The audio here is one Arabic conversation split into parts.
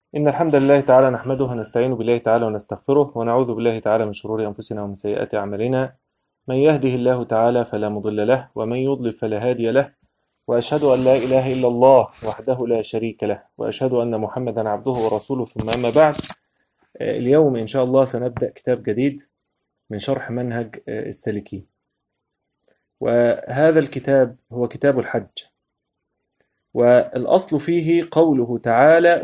إن الحمد لله تعالى نحمده ونستعين بالله تعالى ونستغفره ونعوذ بالله تعالى من شرور أنفسنا ومن سيئات أعمالنا. من يهده الله تعالى فلا مضل له ومن يضلل فلا هادي له، وأشهد أن لا إله إلا الله وحده لا شريك له، وأشهد أن محمدا عبده ورسوله. ثم أما بعد، اليوم إن شاء الله سنبدأ كتاب جديد من شرح منهج السالكين، وهذا الكتاب هو كتاب الحج. والأصل فيه قوله تعالى: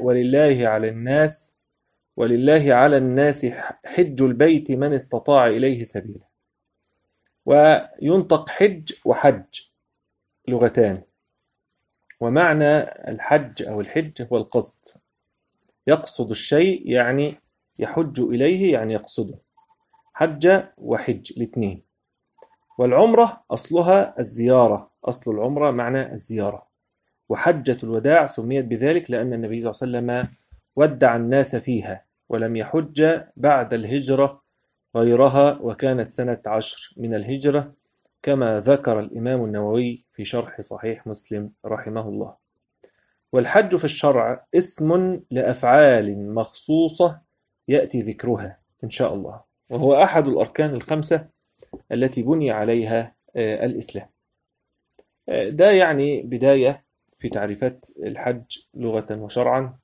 ولله على الناس حج البيت من استطاع إليه سبيلا. وينطق حج وحج لغتان، ومعنى الحج أو الحج هو القصد، يقصد الشيء يعني يحج إليه يعني يقصده، حج وحج الاثنين. والعمرة أصلها الزيارة، أصل العمرة معنى الزيارة، وحجة الوداع سميت بذلك لأن النبي صلى الله عليه وسلم ودع الناس فيها ولم يحج بعد الهجرة غيرها، وكانت سنة 10 من الهجرة، كما ذكر الإمام النووي في شرح صحيح مسلم رحمه الله. والحج في الشرع اسم لأفعال مخصوصة يأتي ذكرها إن شاء الله، وهو أحد الأركان الخمسة التي بني عليها الإسلام. ده يعني بداية في تعريفات الحج لغة وشرعا.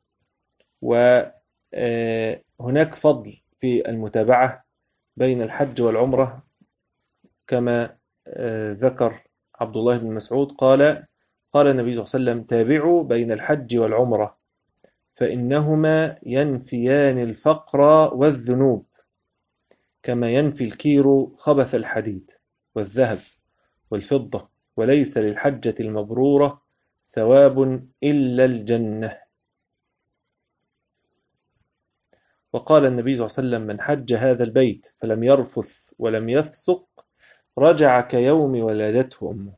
وهناك فضل في المتابعة بين الحج والعمرة، كما ذكر عبد الله بن مسعود قال النبي صلى الله عليه وسلم: تابعوا بين الحج والعمرة فإنهما ينفيان الفقر والذنوب كما ينفي الكير خبث الحديد والذهب والفضة، وليس للحجة المبرورة ثواب إلا الجنة. وقال النبي صلى الله عليه وسلم: من حج هذا البيت فلم يرفث ولم يفسق رجع كيوم ولدته أمه.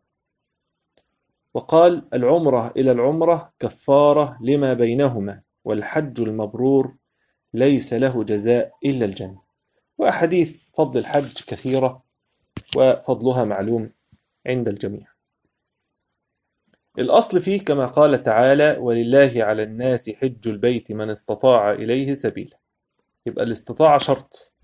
وقال: العمرة إلى العمرة كفارة لما بينهما، والحج المبرور ليس له جزاء إلا الجنة. وأحاديث فضل الحج كثيرة، وفضلها معلوم عند الجميع. الأصل فيه كما قال تعالى: ولله على الناس حج البيت من استطاع إليه سبيلا. يبقى الاستطاعة شرط.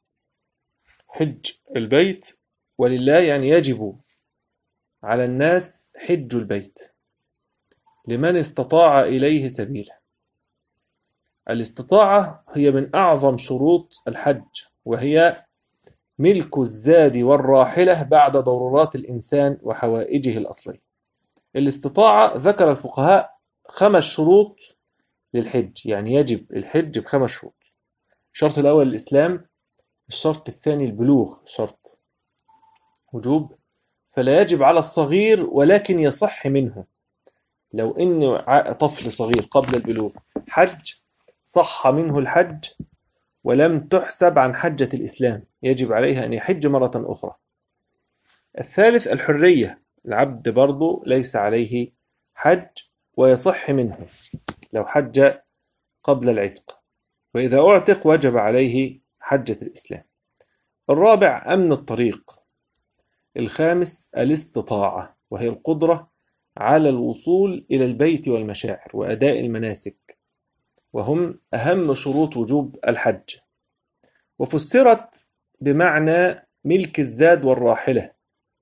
حج البيت، ولله يعني يجب على الناس حج البيت لمن استطاع إليه سبيلا. الاستطاعة هي من أعظم شروط الحج، وهي ملك الزاد والراحلة بعد ضرورات الإنسان وحوائجه الأصلية. الاستطاعة ذكر الفقهاء 5 شروط للحج، يعني يجب الحج ب5 شروط. الشرط الأول الإسلام، الشرط الثاني البلوغ، شرط وجوب، فلا يجب على الصغير ولكن يصح منه. لو إن طفل صغير قبل البلوغ حج صح منه الحج ولم تحسب عن حجة الإسلام، يجب عليه أن يحج مرة أخرى. الثالث الحرية، العبد برضو ليس عليه حج ويصح منه لو حج قبل العتق، وإذا أعتق وجب عليه حجة الإسلام. الرابع أمن الطريق. الخامس الاستطاعة، وهي القدرة على الوصول إلى البيت والمشاعر وأداء المناسك، وهم أهم شروط وجوب الحج. وفسرت بمعنى ملك الزاد والراحلة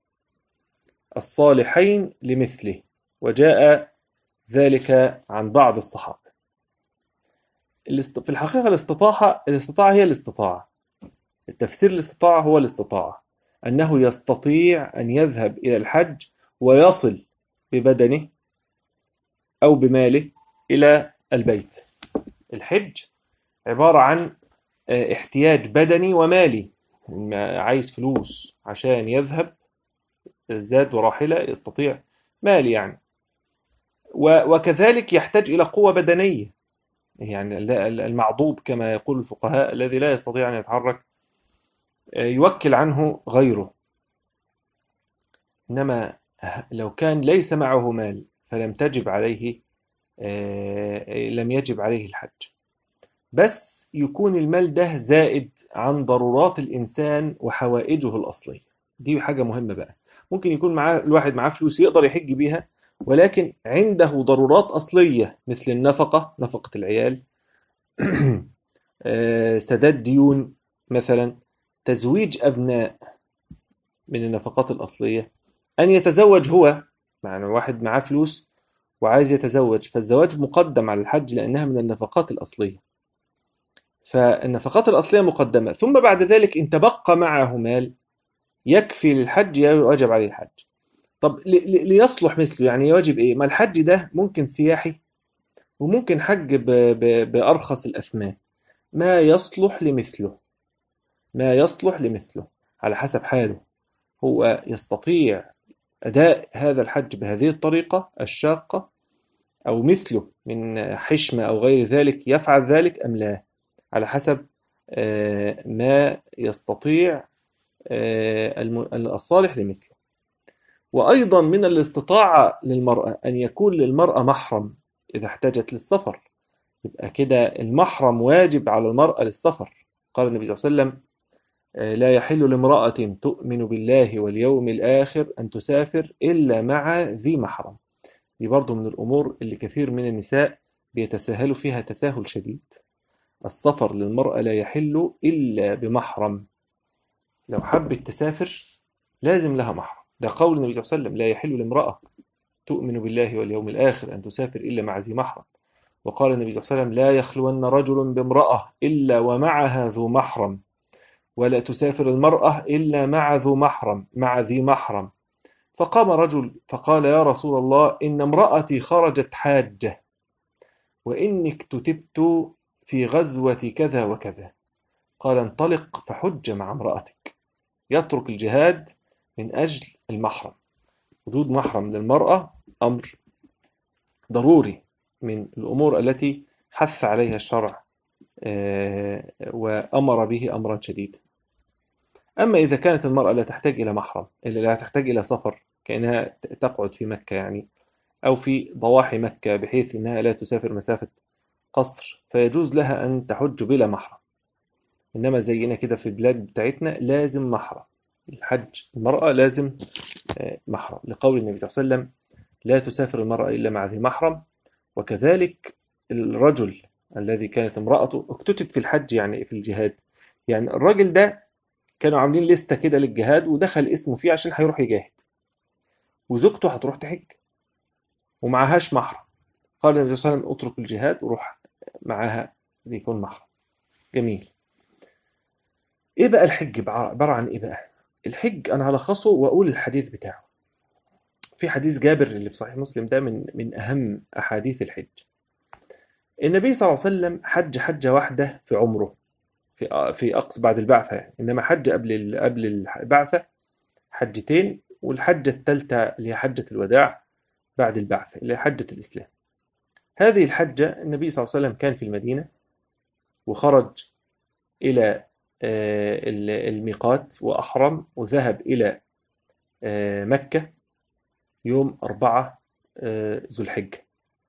الصالحين لمثله، وجاء ذلك عن بعض الصحابة. في الحقيقة الاستطاعة هي الاستطاعة. التفسير الاستطاعة هو الاستطاعة، أنه يستطيع أن يذهب إلى الحج ويصل ببدنه أو بماله إلى البيت. الحج عبارة عن احتياج بدني ومالي، عايز فلوس عشان يذهب، زاد وراحلة يستطيع، مالي يعني، وكذلك يحتاج إلى قوة بدنية، يعني المعضوب كما يقول الفقهاء الذي لا يستطيع أن يتحرك يوكل عنه غيره. إنما لو كان ليس معه مال فلم تجب عليه لم يجب عليه الحج، بس يكون المال ده زائد عن ضرورات الإنسان وحوائجه الأصلية. دي حاجة مهمة بقى. ممكن يكون الواحد معاه فلوس يقدر يحج بيها، ولكن عنده ضرورات أصلية مثل النفقة، نفقة العيال، سداد ديون مثلا، تزويج أبناء من النفقات الأصلية، أن يتزوج هو، يعني واحد معاه فلوس وعايز يتزوج، فالزواج مقدم على الحج لأنها من النفقات الأصلية، فالنفقات الأصلية مقدمة، ثم بعد ذلك إن تبقى معه مال يكفي للحج يجب عليه الحج. طب ليصلح مثله، يعني يواجب إيه؟ ما الحج ده ممكن سياحي وممكن حج بأرخص الأثمان، ما يصلح لمثله، ما يصلح لمثله على حسب حاله. هو يستطيع أداء هذا الحج بهذه الطريقة الشاقة، أو مثله من حشمة أو غير ذلك يفعل ذلك أم لا، على حسب ما يستطيع الصالح لمثله. وأيضا من الاستطاعة للمرأة أن يكون للمرأة محرم إذا احتاجت للسفر، يبقى كده المحرم واجب على المرأة للسفر. قال النبي صلى الله عليه وسلم: لا يحل لامرأة تؤمن بالله واليوم الآخر أن تسافر إلا مع ذي محرم. دي برضو من الأمور اللي كثير من النساء بيتساهلوا فيها تساهل شديد. السفر للمرأة لا يحل إلا بمحرم، لو حبت تسافر لازم لها محرم، ده قول النبي صلى الله عليه وسلم: لا يحل لامرأة تؤمن بالله واليوم الآخر أن تسافر إلا مع ذي محرم. وقال النبي صلى الله عليه وسلم: لا يخلون رجل بامرأة إلا ومعها ذو محرم، ولا تسافر المرأة إلا مع ذو محرم، مع ذي محرم. فقام رجل فقال: يا رسول الله، إن امرأتي خرجت حاجة، وإني اكتتبت في غزوة كذا وكذا. قال: انطلق فحج مع امرأتك. يترك الجهاد من أجل المحرم. وجود محرم للمرأة أمر ضروري من الأمور التي حث عليها الشرع وأمر به أمرا شديدا. أما إذا كانت المرأة لا تحتاج إلى محرم، إلا لا تحتاج إلى سفر، كأنها تقعد في مكة يعني، أو في ضواحي مكة بحيث أنها لا تسافر مسافة قصر، فيجوز لها أن تحج بلا محرم. إنما زينا كده في البلاد بتاعتنا لازم محرم، الحج المرأة لازم محرم، لقول النبي صلى الله عليه وسلم: لا تسافر المرأة إلا مع ذي محرم. وكذلك الرجل الذي كانت امرأته اكتتب في الحج، يعني في الجهاد، يعني الراجل ده كانوا عاملين لستة كده للجهاد ودخل اسمه فيه عشان هيروح يجاهد، وزوجته هتروح تحج ومعهاش محرم. قال النبي صلى الله عليه وسلم: اترك الجهاد وروح معاها ليكون محرم. جميل. ايه بقى الحج؟ عبارة عن ايه بقى الحج؟ انا هلخصه واقول الحديث بتاعه. في حديث جابر اللي في صحيح مسلم ده من اهم احاديث الحج. النبي صلى الله عليه وسلم حج حجة واحدة في عمره، في أقصى بعد البعثة يعني، إنما حج قبل البعثة حجتين، والحجة الثالثة اللي هي حجة الوداع بعد البعثة اللي هي حجة الإسلام. هذه الحجة النبي صلى الله عليه وسلم كان في المدينة، وخرج إلى الميقات وأحرم، وذهب إلى مكة يوم 4 ذو الحجة.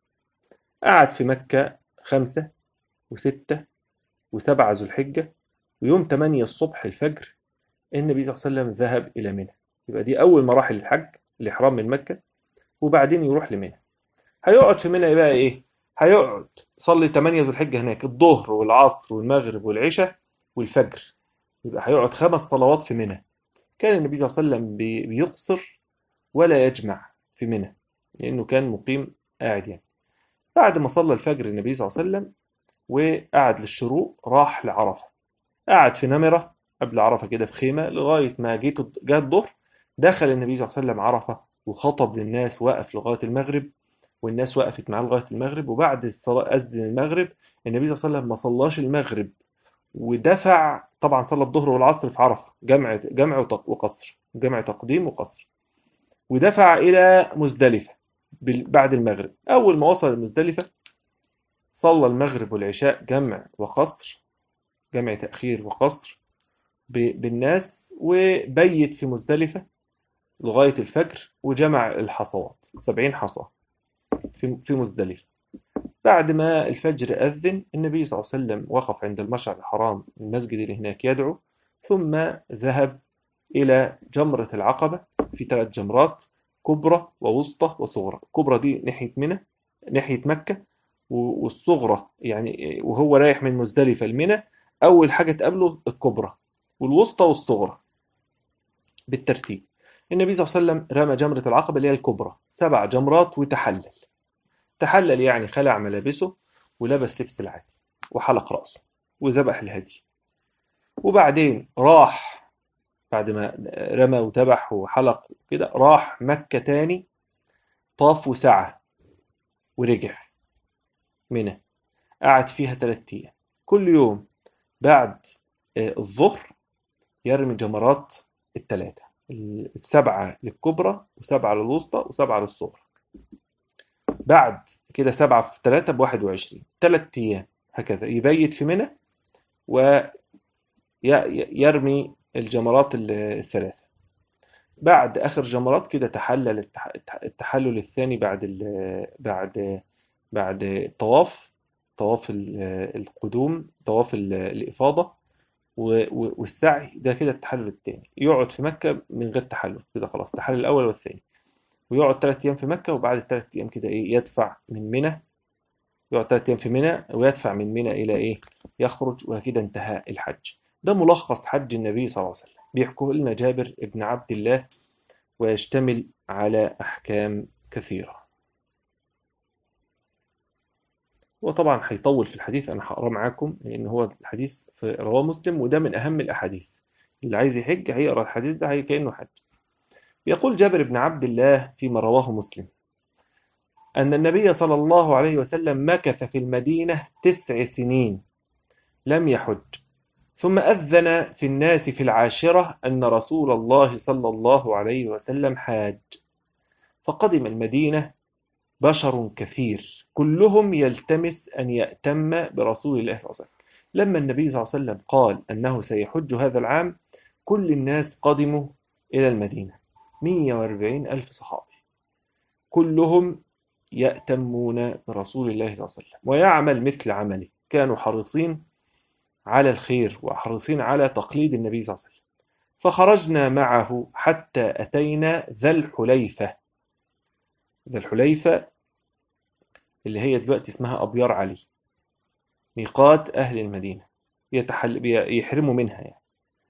قعد في مكة 5 و6 و7 ذو الحجة، ويوم 8 الصبح الفجر النبي صلى الله عليه وسلم ذهب إلى منى. يبقى دي أول مراحل الحج، الإحرام من مكة، وبعدين يروح لمنى. هيقعد في منى بقى إيه؟ هيقعد يصلي 8 ذو الحجة هناك، الظهر والعصر والمغرب والعشاء والفجر، يبقى هيقعد 5 صلوات في منى. كان النبي صلى الله عليه وسلم بيقصر ولا يجمع في منى، لأنه كان مقيم قاعد يعني. بعد ما صلى الفجر النبي صلى الله عليه وسلم وقعد للشروق، راح لعرفة، قعد في نمرة قبل عرفة كده في خيمة لغاية ما جاء الظهر. دخل النبي صلى الله عليه وسلم عرفة وخطب للناس، وقف لغاية المغرب، والناس وقفت معاه لغاية المغرب. وبعد الصلاة أذن المغرب، النبي صلى الله عليه وسلم ما صلاش المغرب، ودفع طبعا صلى الظهر والعصر في عرفة، جمع وقصر، جمع تقديم وقصر، ودفع إلى مزدلفة بعد المغرب. أول ما وصل المزدلفة صلى المغرب والعشاء جمع وقصر، جمع تأخير وقصر بالناس، وبيت في مزدلفة لغاية الفجر، وجمع الحصوات 70 حصى في مزدلفة. بعد ما الفجر أذن النبي صلى الله عليه وسلم وقف عند المشعر الحرام، المسجد اللي هناك، يدعو، ثم ذهب إلى جمرة العقبة. في 3 جمرات، كبرى ووسطى وصغرى. كبرى دي ناحية منى، ناحية مكة، والصغرى، يعني وهو رايح من مزدلفة لمنى أول حاجة تقابله الكبرى والوسطى والصغرى بالترتيب. النبي صلى الله عليه وسلم رمى جمرة العقبة اللي هي الكبرى 7 جمرات وتحلل. تحلل يعني خلع ملابسه ولبس لبس العادي وحلق رأسه وذبح الهدي، وبعدين راح بعد ما رمى وذبح وحلق كده راح مكة تاني، طاف وسعى ورجع منى، قعد فيها 3 أيام. كل يوم بعد الظهر يرمي جمرات ال3، 7 للكبرى و7 للوسطى و7 للصغرى. بعد كده 7 في 3 ب21، 3 أيام هكذا يبيت في منى ويرمي الجمرات ال3. بعد آخر جمرات كده تحلل التحلل الثاني بعد الطواف، طواف القدوم، طواف الإفاضة والسعي. ده كده التحلل الثاني، يقعد في مكة من غير تحلل كده خلاص، تحلل الأول والثاني، ويقعد 3 أيام في مكة، وبعد ال3 أيام كده إيه يدفع من منى، يقعد 3 أيام في منى ويدفع من منى إلى إيه، يخرج، وكده انتهى الحج. ده ملخص حج النبي صلى الله عليه وسلم، بيحكوه لنا جابر بن عبد الله، ويشتمل على أحكام كثيرة. وطبعا هيطول في الحديث، أنا هقرأ معاكم لأن هو الحديث في رواه مسلم، وده من أهم الأحاديث. اللي عايز يحج هيقرأ الحديث ده هي كأنه حج. يقول جابر بن عبد الله فيما رواه مسلم أن النبي صلى الله عليه وسلم مكث في المدينة 9 سنين لم يحج، ثم أذن في الناس في العاشرة أن رسول الله صلى الله عليه وسلم حاج، فقدم المدينة بشر كثير كلهم يلتمس أن يأتم برسول الله صلى الله عليه وسلم. لما النبي صلى الله عليه وسلم قال أنه سيحج هذا العام، كل الناس قدموا إلى المدينة، 140 ألف صحابي كلهم يأتمون برسول الله صلى الله عليه وسلم ويعمل مثل عمله، كانوا حريصين على الخير وحريصين على تقليد النبي صلى الله عليه وسلم. فخرجنا معه حتى أتينا ذا الحليفة. ذا الحليفة اللي هي دلوقتي اسمها أبيار علي، ميقات أهل المدينة، يحرموا منها يعني.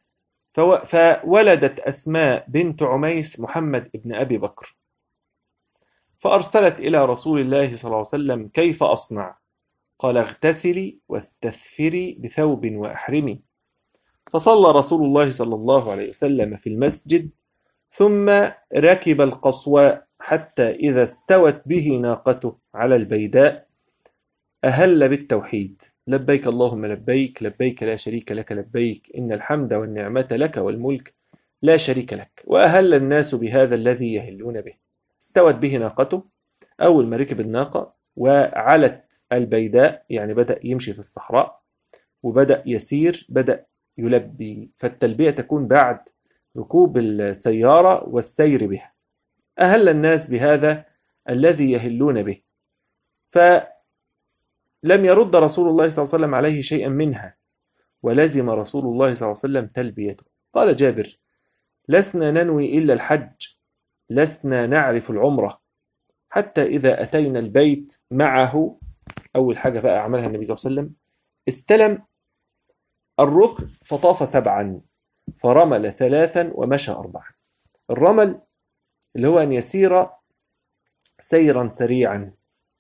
فولدت أسماء بنت عميس محمد ابن أبي بكر، فأرسلت إلى رسول الله صلى الله عليه وسلم كيف أصنع؟ قال اغتسلي واستثفري بثوب وأحرمي. فصلى رسول الله صلى الله عليه وسلم في المسجد، ثم ركب القصواء حتى إذا استوت به ناقته على البيداء أهل بالتوحيد، لبيك اللهم لبيك، لبيك لا شريك لك لبيك، إن الحمد والنعمة لك والملك لا شريك لك. وأهل الناس بهذا الذي يهلون به. استوت به ناقته، أول ما ركب الناقة وعلت البيداء يعني بدأ يمشي في الصحراء وبدأ يسير، بدأ يلبي، فالتلبية تكون بعد ركوب السيارة والسير بها. أهل الناس بهذا الذي يهلون به، فلم يرد رسول الله صلى الله عليه وسلم عليه شيئا منها، ولزم رسول الله صلى الله عليه وسلم تلبيته. قال جابر: لسنا ننوي إلا الحج، لسنا نعرف العمرة، حتى إذا أتينا البيت معه. أول حاجة بقى عملها النبي صلى الله عليه وسلم، استلم الركن فطاف 7 فرمل 3 ومشى 4. الرمل اللي هو أن يسير سيرا سريعا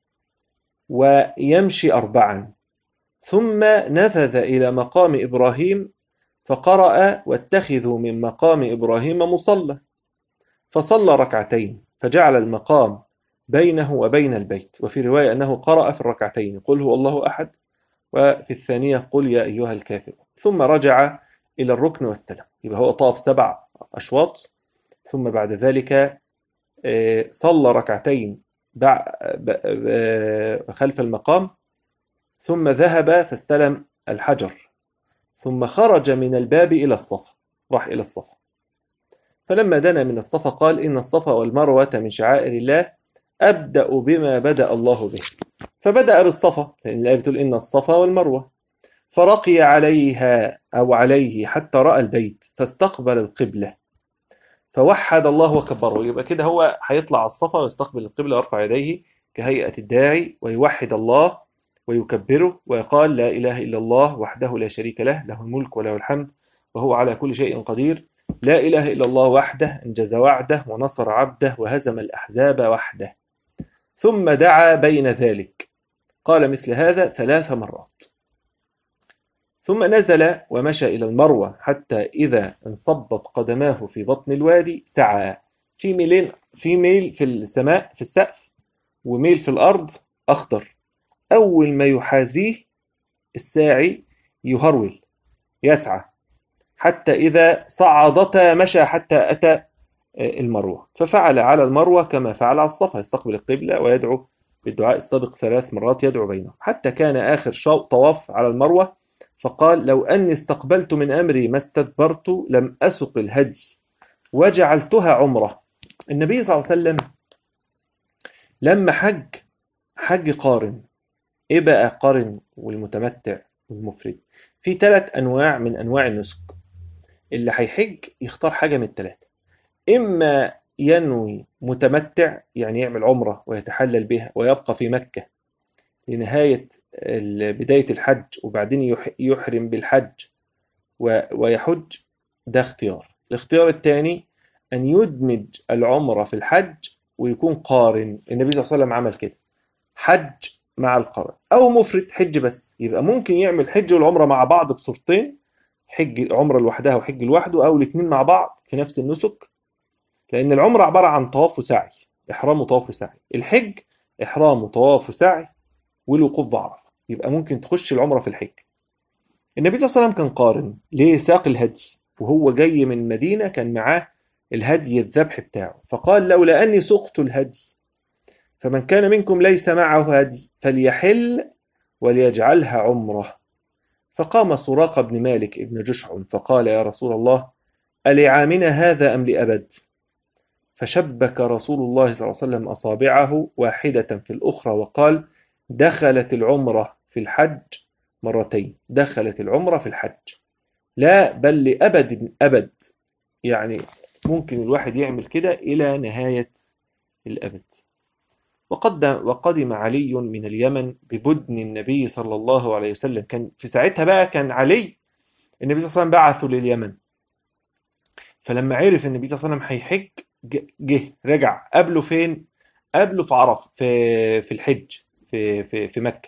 ويمشي 4، ثم نفذ إلى مقام إبراهيم فقرأ: واتخذوا من مقام إبراهيم مصلى، فصلى 2 فجعل المقام بينه وبين البيت. وفي رواية أنه قرأ في 2 قل هو الله أحد، وفي الثانية قل يا أيها الكافر، ثم رجع إلى الركن واستلم. يبقى هو طاف 7 أشواط، ثم بعد ذلك صلى 2 خلف المقام، ثم ذهب فاستلم الحجر، ثم خرج من الباب إلى الصفا، راح إلى الصفا. فلما دنا من الصفا قال: إن الصفا والمروة من شعائر الله، أبدأ بما بدأ الله به. فبدأ بالصفا، لأن الآية بتقول إن الصفا والمروة. فرقي عليها أو عليه حتى رأى البيت فاستقبل القبلة فوحد الله وكبره. يبقى كده هو هيطلع على الصفا ويستقبل القبلة ويرفع يديه كهيئة الداعي ويوحد الله ويكبره ويقال لا إله إلا الله وحده لا شريك له، له الملك وله الحمد وهو على كل شيء قدير. لا إله إلا الله وحده أنجز وعده ونصر عبده وهزم الأحزاب وحده. ثم دعا بين ذلك، قال مثل هذا 3 مرات. ثم نزل ومشى إلى المروة حتى إذا انصبت قدماه في بطن الوادي سعى. في ميلين، في ميل في السماء في السقف وميل في الأرض أخضر. أول ما يحازيه الساعي يهرول يسعى حتى إذا صعدتا مشى حتى أتى المروة، ففعل على المروة كما فعل على الصفا، يستقبل القبلة ويدعو بالدعاء السابق 3 مرات يدعو بينهم، حتى كان آخر طواف على المروة فقال لو أني استقبلت من أمري ما استدبرت لم أسق الهدي وجعلتها عمرة. النبي صلى الله عليه وسلم لما حج قارن. إيه بقى قارن والمتمتع والمفرد؟ في 3 أنواع من أنواع النسك. اللي هيحج يختار حاجة من ال3، إما ينوي متمتع يعني يعمل عمرة ويتحلل بها ويبقى في مكة لنهاية بداية الحج وبعدين يحرم بالحج ويحج، ده اختيار. الاختيار الثاني أن يدمج العمرة في الحج ويكون قارن. النبي صلى الله عليه وسلم عمل كده، حج مع القرن. أو مفرد حج بس، يبقى ممكن يعمل حج والعمرة مع بعض بصورتين، حج عمرة لوحدها وحج لوحده أو الاثنين مع بعض في نفس النسك، لأن العمرة عبارة عن طواف وسعي، إحرام وطواف وسعي. الحج إحرام وطواف وسعي والوقوف بعرفة، يبقى ممكن تخش العمرة في الحج. النبي صلى الله عليه وسلم كان قارن ليه؟ ساق الهدي وهو جاي من المدينة كان معاه الهدي الذبح بتاعه، فقال لولا أني سقت الهدي فمن كان منكم ليس معه هدي فليحل وليجعلها عمرة. فقام سراقة بن مالك بن جشعم فقال يا رسول الله ألعامنا هذا أم لأبد؟ فشبك رسول الله صلى الله عليه وسلم أصابعه واحدة في الأخرى وقال دخلت العمرة في الحج مرتين، دخلت العمرة في الحج، لا بل لأبد أبد، يعني ممكن الواحد يعمل كده إلى نهاية الأبد. وقدم علي من اليمن ببدن النبي صلى الله عليه وسلم. كان في ساعتها بقى كان علي النبي صلى الله عليه وسلم بعثه لليمن، فلما عرف النبي صلى الله عليه وسلم هيحج جه رجع قبله فين؟ قبله في عرفة في الحج في مكة.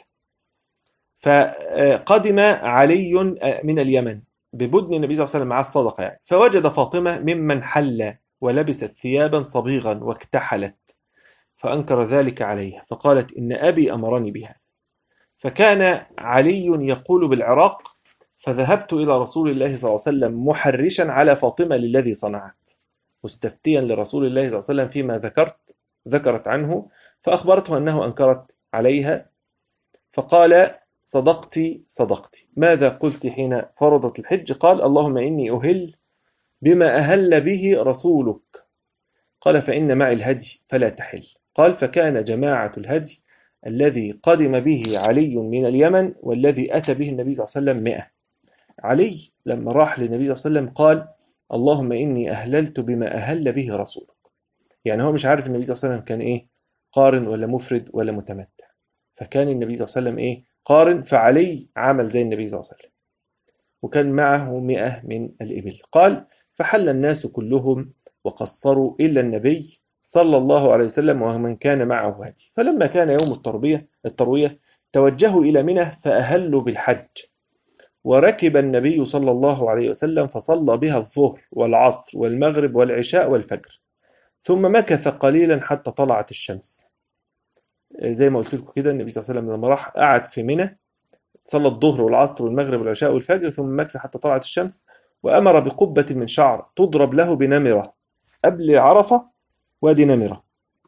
فقدم علي من اليمن ببدن النبي صلى الله عليه وسلم مع الصدقة يعني، فوجد فاطمة ممن حل ولبست ثيابا صبيغا واكتحلت فأنكر ذلك عليها فقالت إن أبي أمرني بها. فكان علي يقول بالعراق فذهبت إلى رسول الله صلى الله عليه وسلم محرشا على فاطمة للذي صنعت، مستفتيا لرسول الله صلى الله عليه وسلم فيما ذكرت عنه، فأخبرته أنه أنكرت عليها فقال صدقت. ماذا قلت حين فرضت الحج؟ قال اللهم إني أهل بما أهل به رسولك. قال فإن معي الهدي فلا تحل. قال فكان جماعة الهدي الذي قدم به علي من اليمن والذي أتى به النبي صلى الله عليه وسلم 100. علي لما راح للنبي صلى الله عليه وسلم قال اللهم إني أهللت بما أهل به رسولك، يعني هو مش عارف النبي صلى الله عليه وسلم كان إيه، قارن ولا مفرد ولا متمتع، فكان النبي صلى الله عليه وسلم إيه، قارن، فعلي عمل زي النبي صلى الله عليه وسلم وكان معه 100 من الإبل. قال فحل الناس كلهم وقصروا إلا النبي صلى الله عليه وسلم ومن كان معه هدي. فلما كان يوم التروية توجهوا إلى منى فأهلوا بالحج، وركب النبي صلى الله عليه وسلم فصلى بها الظهر والعصر والمغرب والعشاء والفجر، ثم مكث قليلا حتى طلعت الشمس. زي ما قلت لكم كده النبي صلى الله عليه وسلم لما راح قعد في منى صلى الظهر والعصر والمغرب والعشاء والفجر ثم مكث حتى طلعت الشمس، وأمر بقبة من شعر تضرب له بنمرة قبل عرفة، وادي نمرة.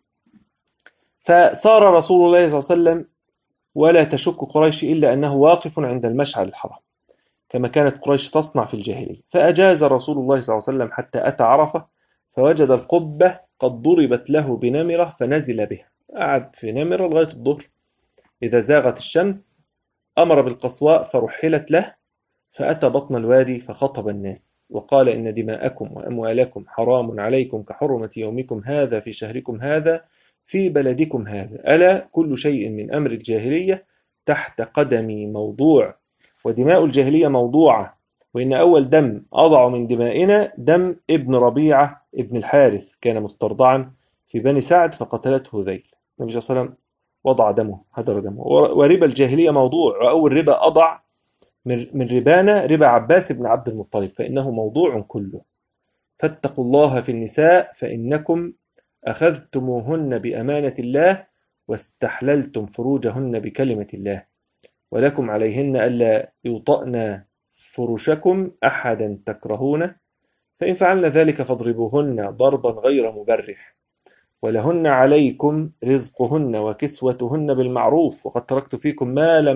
فسار رسول الله صلى الله عليه وسلم ولا تشك قريش إلا أنه واقف عند المشعر الحرام كما كانت قريش تصنع في الجاهلية. فأجاز رسول الله صلى الله عليه وسلم حتى أتى عرفة فوجد القبة قد ضربت له بنمرة فنزل بها، قعد في نمرة لغاية الظهر. إذا زاغت الشمس أمر بالقصواء فرحلت له، فأتى بطن الوادي فخطب الناس وقال إن دماءكم وأموالكم حرام عليكم كحرمة يومكم هذا في شهركم هذا في بلدكم هذا، ألا كل شيء من أمر الجاهلية تحت قدمي موضوع ودماء الجاهلية موضوعة، وإن أول دم أضع من دمائنا دم ابن ربيعة ابن الحارث، كان مسترضعا في بني سعد فقتلته ذيل. النبي صلى الله عليه وسلم وضع دمه، هدر دمه. وربا الجاهلية موضوع، وأول ربا أضع من ربانا ربا عباس بن عبد المطلب، فإنه موضوع كله. فاتقوا الله في النساء فإنكم أخذتموهن بأمانة الله واستحللتم فروجهن بكلمة الله، ولكم عليهن ألا يوطأن فرشكم أحدا تكرهونه، فإن فعلن ذلك فاضربوهن ضربا غير مبرح، ولهن عليكم رزقهن وكسوتهن بالمعروف، وقد تركت فيكم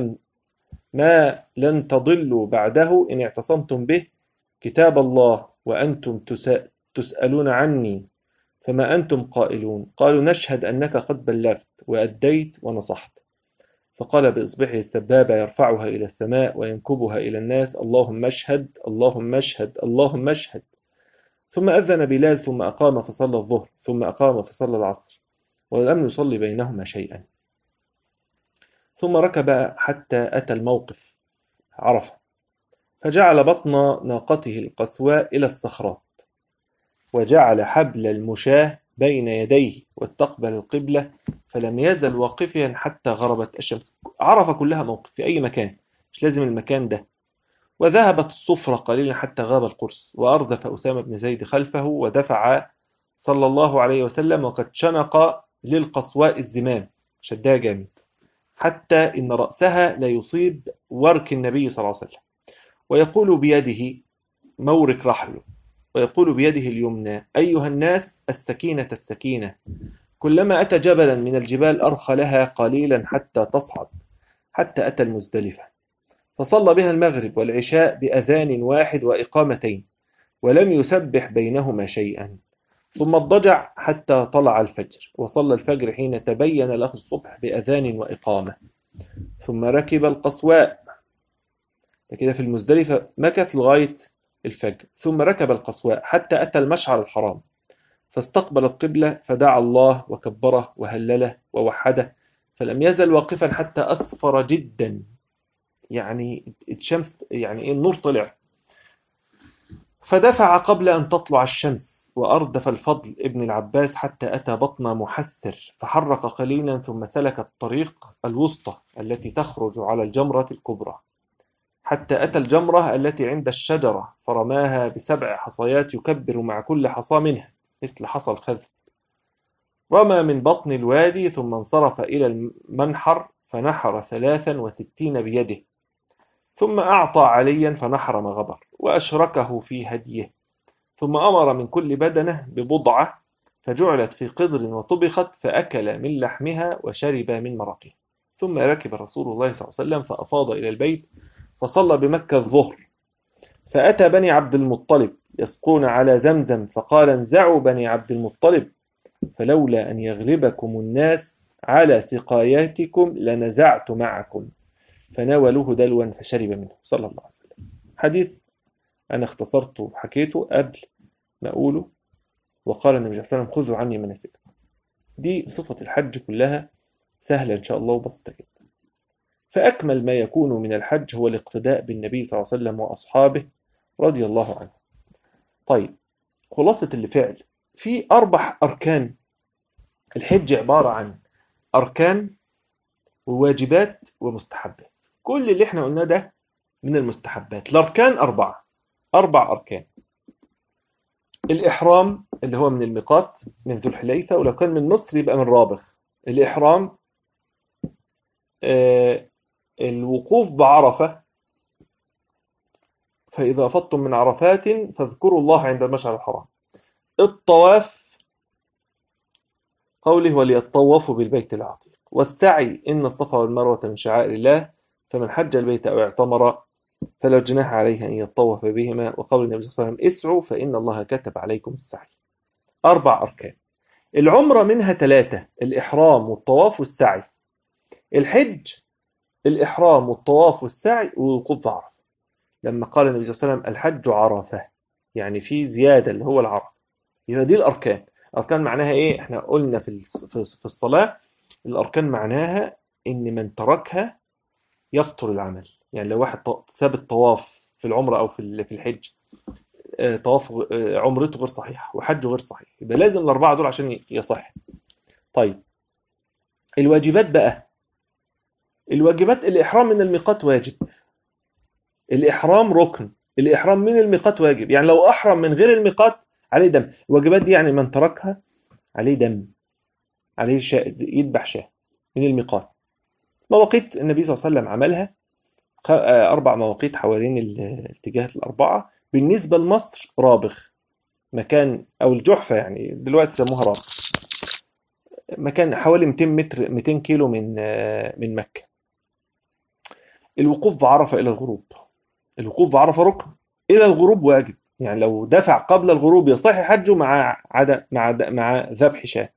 ما لن تضلوا بعده إن اعتصمتم به، كتاب الله وأنتم تسألون عني فما أنتم قائلون. قالوا نشهد أنك قد بلغت وأديت ونصحت. فقال بإصبعه السبابة يرفعها إلى السماء وينكبها إلى الناس: اللهم اشهد اللهم اشهد اللهم اشهد. ثم أذن بلال، ثم أقام فصلى الظهر، ثم أقام فصلى العصر، ولم يصلي بينهما شيئا. ثم ركب حتى أتى الموقف عرفة، فجعل بطن ناقته القسواء إلى الصخرات، وجعل حبل المشاة بين يديه، واستقبل القبلة، فلم يزل واقفا حتى غربت الشمس. عرفة كلها موقف في أي مكان، مش لازم المكان ده. وذهبت الصفرة قليلا حتى غاب القرص، وأردف أسامة بن زيد خلفه، ودفع صلى الله عليه وسلم، وقد شنق للقصواء الزمام، شدها جامد، حتى إن رأسها لا يصيب ورك النبي صلى الله عليه وسلم، ويقول بيده مورك رحله، ويقول بيده اليمنى: أيها الناس السكينة السكينة. كلما أتى جبلا من الجبال أرخى لها قليلا حتى تصعد، حتى أتى المزدلفة، فصلى بها المغرب والعشاء بأذان واحد وإقامتين، ولم يسبح بينهما شيئا، ثم اضطجع حتى طلع الفجر، وصلى الفجر حين تبين له الصبح بأذان وإقامة، ثم ركب القصواء. كده في المزدلفة مكث لغاية الفجر، ثم ركب القصواء حتى أتى المشعر الحرام، فاستقبل القبلة، فدعا الله وكبره وهلله ووحده، فلم يزل واقفا حتى أصفر جدا، يعني الشمس، يعني إيه، النور طلع. فدفع قبل أن تطلع الشمس، وأردف الفضل ابن العباس حتى أتى بطن محسر، فحرق قليلا، ثم سلك الطريق الوسطى التي تخرج على الجمرة الكبرى، حتى أتى الجمرة التي عند الشجرة، فرماها ب7 حصيات يكبر مع كل حصى منها مثل حصى الخذ. رمى من بطن الوادي، ثم انصرف إلى المنحر فنحر 63 بيده، ثم أعطى عليا فنحر ما غبر، وأشركه في هديه، ثم أمر من كل بدنه ببضعة، فجعلت في قدر وطبخت، فأكل من لحمها وشرب من مرقها. ثم ركب رسول الله صلى الله عليه وسلم فأفاض إلى البيت، فصلى بمكة الظهر، فأتى بني عبد المطلب يسقون على زمزم، فقال: انزعوا بني عبد المطلب، فلولا أن يغلبكم الناس على سقاياتكم لنزعت معكم، فناولوه دلوا فشرب منه صلى الله عليه وسلم. حديث أنا اختصرته وحكيته قبل ما أقوله. وقال النبي صلى الله عليه وسلم: خذوا عني مناسككم. دي صفة الحج كلها سهلة إن شاء الله وبسيطة جدا. فأكمل ما يكون من الحج هو الاقتداء بالنبي صلى الله عليه وسلم وأصحابه رضي الله عنه. طيب، خلاصة اللي فعل في 4 أركان. الحج عبارة عن أركان وواجبات ومستحبات. كل اللي احنا قلناه ده من المستحبات. الأركان 4 أركان. الإحرام اللي هو من الميقات من ذو الحليفة، ولو كان من مصر يبقى من رابغ. الإحرام، الوقوف بعرفة، فإذا أفضتم من عرفات فاذكروا الله عند المشعر الحرام. الطواف، قوله: وليطوفوا بالبيت العتيق. والسعي، إن الصفا والمروة من شعائر الله، فمن حج البيت أو اعتمر فلا جناح عليه أن يطوف بهما. وقول النبي صلى الله عليه وسلم: اسعوا فإن الله كتب عليكم السعي. 4 أركان. العمرة منها 3: الإحرام والطواف والسعي. الحج الإحرام والطواف والسعي والوقوف بعرفة. لما قال النبي صلى الله عليه وسلم: الحج عرفة، يعني في زيادة اللي هو العرفة. يبقى دي الأركان. الأركان معناها إيه؟ إحنا قلنا في الصلاة الأركان معناها إن من تركها يبطل العمل. يعني لو واحد ساب الطواف في العمرة أو في الحج، طواف عمرته غير صحيح وحجه غير صحيح، يبقى لازم الأربعة دول عشان يصح. طيب الواجبات بقى، الواجبات الإحرام من الميقات واجب، الإحرام ركن، الإحرام من الميقات واجب. يعني لو أحرم من غير الميقات عليه دم. الواجبات دي يعني من تركها عليه دم، عليه يذبح شاه من الميقات. مواقيت النبي صلى الله عليه وسلم عملها 4 مواقيت حوالين الاتجاهات الأربعة. بالنسبة لمصر رابغ، مكان أو الجحفة يعني دلوقتي سموها رابغ، مكان حوالي 200 متر 200 كيلو من مكة. الوقوف بعرفة إلى الغروب، الوقوف بعرفة ركن، إلى الغروب واجب. يعني لو دفع قبل الغروب يصح حجه مع ذبح شاة.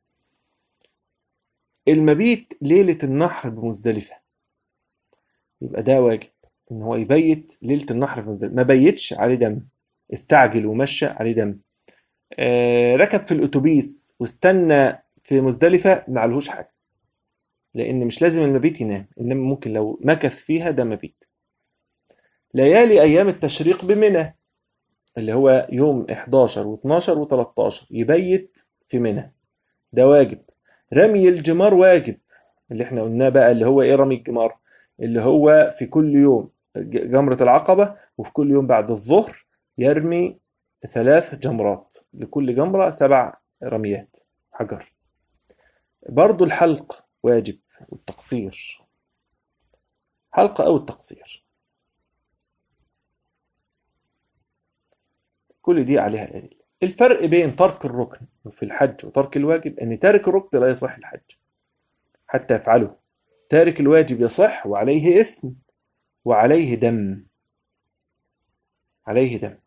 المبيت ليلة النحر بمزدلفة، يبقى ده واجب إن هو يبيت ليلة النحر بمزدلفة. ما بيتش عليه دم، استعجل ومشى عليه دم. ركب في الأتوبيس واستنى في مزدلفة ما عليهوش حاجة، لأن مش لازم المبيت ينام، إنما ممكن لو مكث فيها ده مبيت. ليالي أيام التشريق بمنى، اللي هو يوم 11 و12 و13 يبيت في منى، ده واجب. رمي الجمار واجب، اللي احنا قلناه بقى، اللي هو ايه رمي الجمار؟ اللي هو في كل يوم جمرة العقبة، وفي كل يوم بعد الظهر يرمي 3 جمرات، لكل جمرة 7 رميات حجر. برضو الحلق واجب والتقصير، حلق أو التقصير، كل دي عليها دليل. الفرق بين ترك الركن في الحج وترك الواجب أن تارك الركن لا يصح الحج حتى يفعله، تارك الواجب يصح وعليه إثم وعليه دم، عليه دم.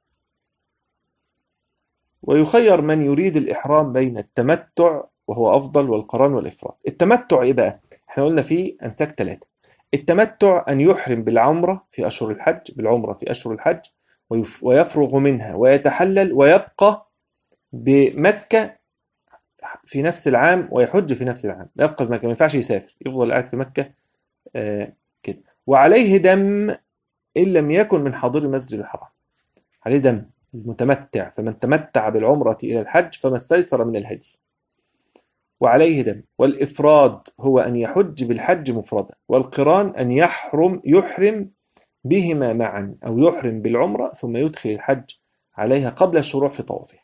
ويخير من يريد الإحرام بين التمتع وهو أفضل والقران والإفراد. التمتع إيه بقى؟ احنا قلنا فيه أنساك 3. التمتع أن يحرم بالعمرة في أشهر الحج، بالعمرة في أشهر الحج، ويفرغ منها ويتحلل ويبقى بمكة في نفس العام ويحج في نفس العام، يبقى في مكة، ما ينفعش يسافر، يفضل قاعد في مكة كده. وعليه دم إن لم يكن من حاضر المسجد الحرام، عليه دم المتمتع. فمن تمتع بالعمرة إلى الحج فما استيسر من الهدي، وعليه دم. والإفراد هو أن يحج بالحج مفردا، والقران أن يحرم بهما معا، أو يحرم بالعمرة ثم يدخل الحج عليها قبل الشروع في طوافها.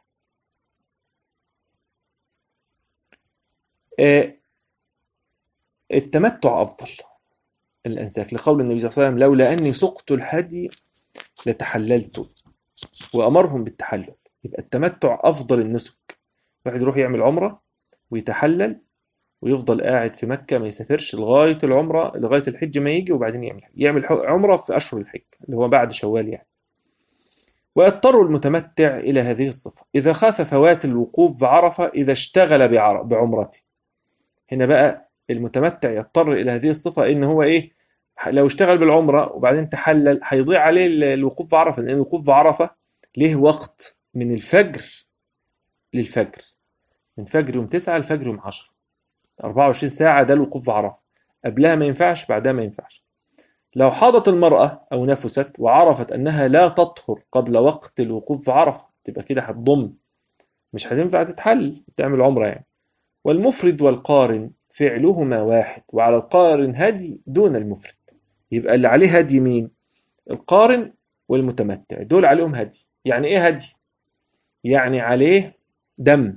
التمتع أفضل الأنساك، لقول النبي صلى الله عليه وسلم لولا أني سقت الهدي لتحللت، وأمرهم بالتحلل. يبقى التمتع أفضل النسك. واحد يروح يعمل عمرة ويتحلل ويفضل قاعد في مكة، ما يسافرش لغاية العمرة، لغاية الحج ما يجي، وبعدين يعمل عمرة في أشهر الحج اللي هو بعد شوال يعني. ويضطر المتمتع إلى هذه الصفة إذا خاف فوات الوقوف بعرفة إذا اشتغل بعمرته. هنا بقى المتمتع يضطر إلى هذه الصفة إن هو إيه؟ لو اشتغل بالعمرة وبعدين تحلل هيضيع عليه الوقوف بعرفة، لأن الوقوف بعرفة ليه وقت من الفجر للفجر، من فجر يوم 9 لفجر يوم 10، 24 ساعة ده الوقوف بعرفة. قبلها ما ينفعش، بعدها ما ينفعش. لو حاضت المرأة أو نفست وعرفت أنها لا تطهر قبل وقت الوقوف بعرفة، تبقى كده هتضم، مش هتنفع تتحل تعمل عمرة يعني. والمفرد والقارن فعلهما واحد، وعلى القارن هدي دون المفرد. يبقى اللي عليه هدي مين؟ القارن والمتمتع، دول عليهم هدي. يعني ايه هدي؟ يعني عليه دم.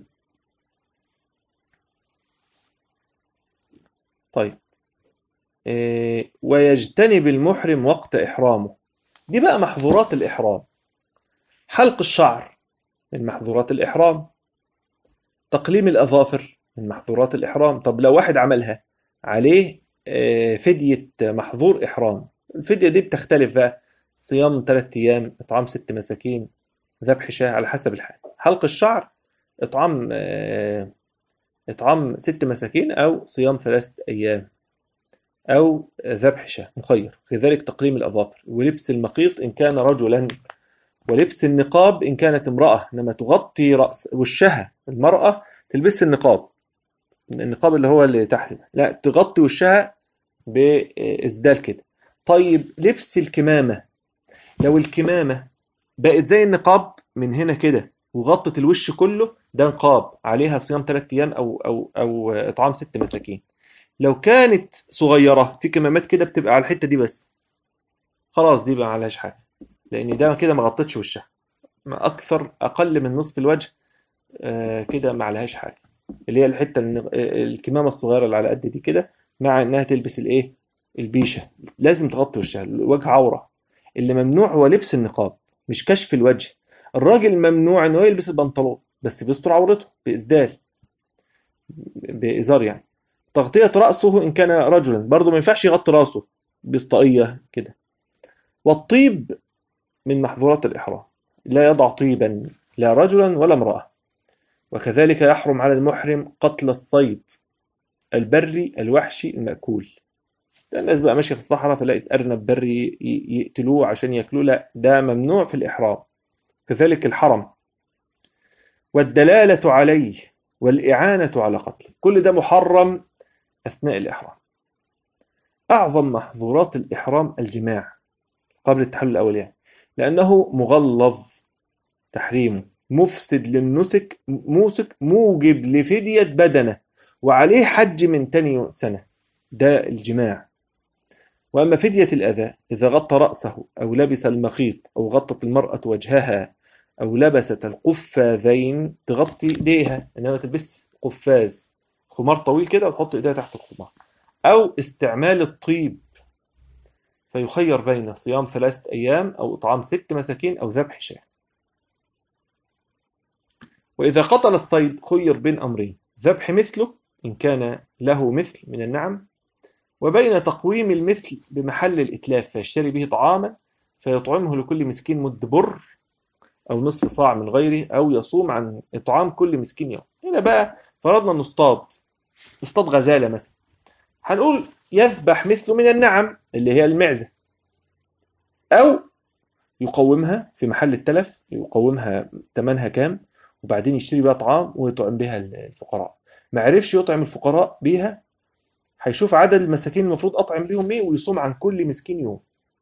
طيب ويجتنب المحرم وقت إحرامه. دي بقى محظورات الإحرام. حلق الشعر من محظورات الإحرام، تقليم الأظافر من محظورات الإحرام. طب لو واحد عملها عليه فدية محظور إحرام. الفدية دي بتختلف بقى، صيام 3 أيام، إطعام 6 مساكين، ذبح شاة، على حسب الحال. حلق الشعر إطعام 6 مساكين، أو صيام 3 أيام، أو ذبح شاة، مخير. كذلك تقليم الأظافر، ولبس المخيط إن كان رجلا، ولبس النقاب إن كانت امرأة، إنما تغطي رأس وشها. المرأة تلبس النقاب، النقاب اللي هو اللي تحت، لا تغطي وشها بإسدال كده. طيب لبس الكمامة، لو الكمامة بقت زي النقاب من هنا كده وغطت الوش كله، ده نقاب عليها صيام 3 أيام أو إطعام 6 مساكين. لو كانت صغيرة، في كمامات كده بتبقى على الحتة دي بس، خلاص دي بقى عليهاش حاجة، لأن ده كده ما غطتش وشها، ما أكثر أقل من نصف الوجه، كده ما عليهاش حاجة، اللي هي الحتة الكمامة الصغيرة اللي على قد دي كده، مع إنها تلبس الإيه، البيشة، لازم تغطي وشها، الوجه عورة. اللي ممنوع هو لبس النقاب، مش كشف الوجه. الراجل ممنوع إنه يلبس البنطلون، بس بيستر عورته بإسدال، بإزار يعني. تغطية رأسه إن كان رجلا، برضه ما ينفعش يغطي رأسه بسطائية كده. والطيب من محظورات الإحرام، لا يضع طيبا لا رجلا ولا امرأة. وكذلك يحرم على المحرم قتل الصيد البري الوحشي المأكول. ده الناس بقى ماشية في الصحراء فلقيت أرنب بري يقتلوه عشان ياكلوه، لا ده ممنوع في الإحرام. كذلك الحرم، والدلالة عليه والإعانة على قتله، كل ده محرم أثناء الإحرام. أعظم محظورات الإحرام الجماع قبل التحلل الأول يعني، لأنه مغلظ تحريمه، مفسد للنسك، موسك، موجب لفدية بدنه، وعليه حج من تاني سنة، ده الجماع. وأما فدية الأذى، إذا غطى رأسه أو لبس المخيط أو غطت المرأة وجهها أو لبست القفاذين، تغطي إيديها، إنما تلبس قفاز، خمار طويل كده وتحط إيديها تحت الخمار، أو استعمال الطيب، فيخير بين صيام 3 أيام أو إطعام 6 مساكين أو ذبح شاة. وإذا قتل الصيد خير بين أمرين: ذبح مثله إن كان له مثل من النعم، وبين تقويم المثل بمحل الإتلاف، فيشتري به طعاما فيطعمه لكل مسكين مد بر أو نصف صاع من غيره، أو يصوم عن إطعام كل مسكين يوم. هنا بقى فرضنا أن اصطاد غزالة مثلا، هنقول يذبح مثله من النعم اللي هي المعزة، أو يقومها في محل التلف، يقومها ثمنها كام، وبعدين يشتري بقى طعام ويطعم بها الفقراء. ما عرفش يطعم الفقراء بيها، هيشوف عدد المساكين المفروض أطعم بيهم إيه ويصوم عن كل مسكين يوم.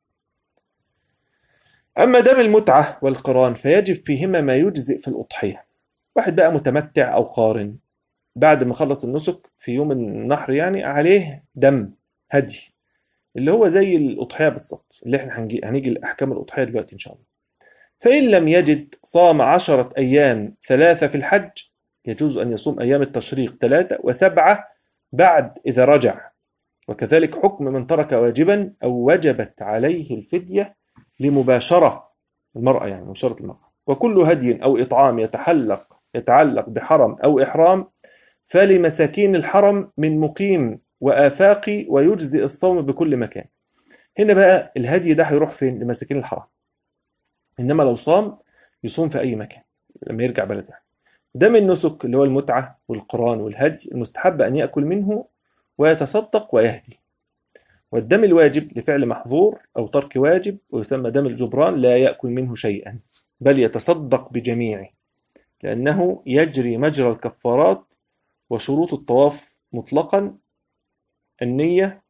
أما دم المتعة والقران فيجب فيهما ما يجزئ في الأضحية. واحد بقى متمتع أو قارن، بعد ما خلص النسك في يوم النحر يعني عليه دم هدي، اللي هو زي الأضحية بالظبط، اللي احنا هنيجي لأحكام الأضحية دلوقتي إن شاء الله. فإن لم يجد صام 10 أيام 3 في الحج، يجوز أن يصوم أيام التشريق 3 و7 بعد إذا رجع. وكذلك حكم من ترك واجبا أو وجبت عليه الفدية لمباشرة المرأة، يعني مباشرة المرأة. وكل هدي أو إطعام يتعلق بحرم أو إحرام فلمساكين الحرم من مقيم وآفاقي، ويجزئ الصوم بكل مكان. هنا بقى الهدي ده هيروح فين؟ لمساكين الحرم، إنما لو صام يصوم في أي مكان لما يرجع بلده. ده من النسك اللي هو المتعة والقران والهدي، المستحب أن يأكل منه ويتصدق ويهدي. والدم الواجب لفعل محظور أو ترك واجب، ويسمى دم الجبران، لا يأكل منه شيئا بل يتصدق بجميعه، لأنه يجري مجرى الكفارات. وشروط الطواف مطلقا النية.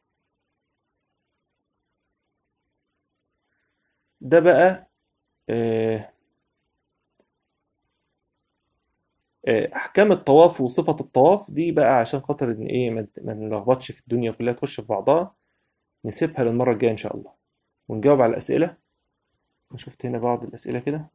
ده بقى أحكام الطواف وصفة الطواف دي بقى، عشان خاطر إن إيه ما نلخبطش في الدنيا كلها تخش في بعضها، نسيبها للمرة الجاية إن شاء الله ونجاوب على الأسئلة. أنا شفت هنا بعض الأسئلة كده.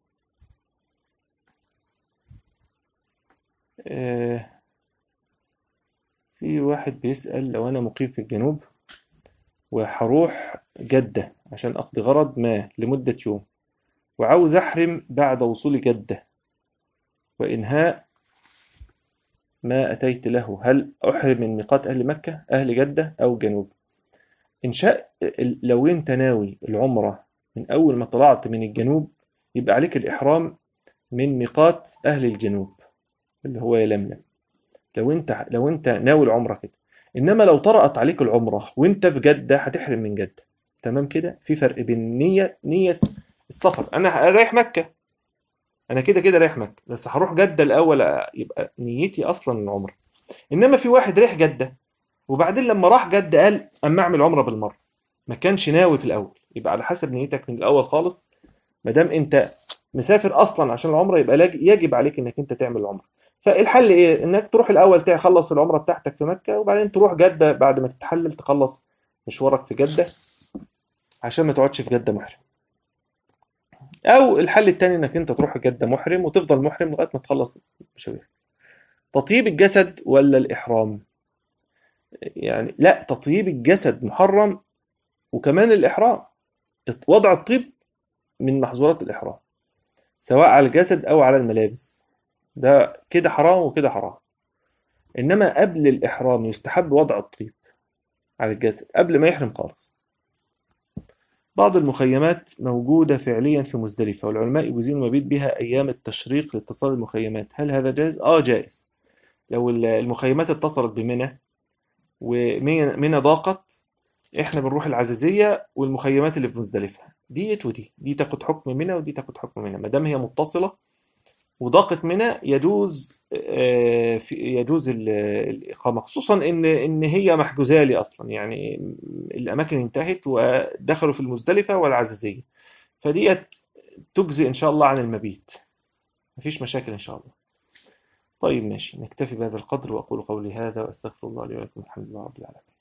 في واحد بيسأل: لو أنا مقيم في الجنوب وهروح جدة عشان أقضي غرض ما لمدة يوم، وعاوز أحرم بعد وصول جدة وإنهاء ما أتيت له، هل أحرم من ميقات أهل مكة أهل جدة أو الجنوب؟ إن شاء لو أنت ناوي العمرة من أول ما طلعت من الجنوب، يبقى عليك الإحرام من ميقات أهل الجنوب اللي هو يلملم، لو أنت ناوي العمرة كده. إنما لو طرأت عليك العمرة وأنت في جدة، هتحرم من جدة. تمام كده؟ في فرق بين نية السفر. أنا رايح مكة، أنا كده كده رايح مكة، بس هروح جدة الأول، يبقى نيتي أصلا العمرة. إنما في واحد رايح جدة وبعدين لما راح جدة قال أما أعمل عمرة بالمرة، ما كانش ناوي في الاول، يبقى على حسب نيتك من الاول خالص. ما دام انت مسافر اصلا عشان العمره، يبقى يجب عليك انك انت تعمل العمره. فالحل ايه؟ انك تروح الاول تخلص العمره بتاعتك في مكه، وبعدين تروح جده بعد ما تتحلل تخلص مشوارك في جده، عشان ما تقعدش في جده محرم. او الحل التاني انك انت تروح جده محرم وتفضل محرم لغايه ما تخلص مشاوير. تطيب الجسد ولا الاحرام؟ يعني لا، تطيب الجسد محرم، وكمان الاحرام. وضع الطيب من محظورات الاحرام، سواء على الجسد او على الملابس، ده كده حرام وكده حرام. انما قبل الاحرام يستحب وضع الطيب على الجسد قبل ما يحرم خالص. بعض المخيمات موجودة فعليا في مزدلفة، والعلماء يجيزون المبيت بها أيام التشريق لاتصال المخيمات، هل هذا جائز؟ جائز. لو المخيمات اتصلت بمنى، ومنى ضاقت، احنا بنروح العزيزية والمخيمات اللي في مزدلفة ديت ودي، دي تاخد حكم منى ودي تاخد حكم منى، ما دام هي متصلة وضاقت منى يجوز. يجوز الإقامة، خصوصا إن هي محجوزة لي أصلا، يعني الأماكن انتهت ودخلوا في المزدلفة والعزيزية، فديت تجزي إن شاء الله عن المبيت، مفيش مشاكل إن شاء الله. طيب ماشي، نكتفي بهذا القدر، وأقول قولي هذا وأستغفر الله لي ولكم، الحمد لله رب العالمين.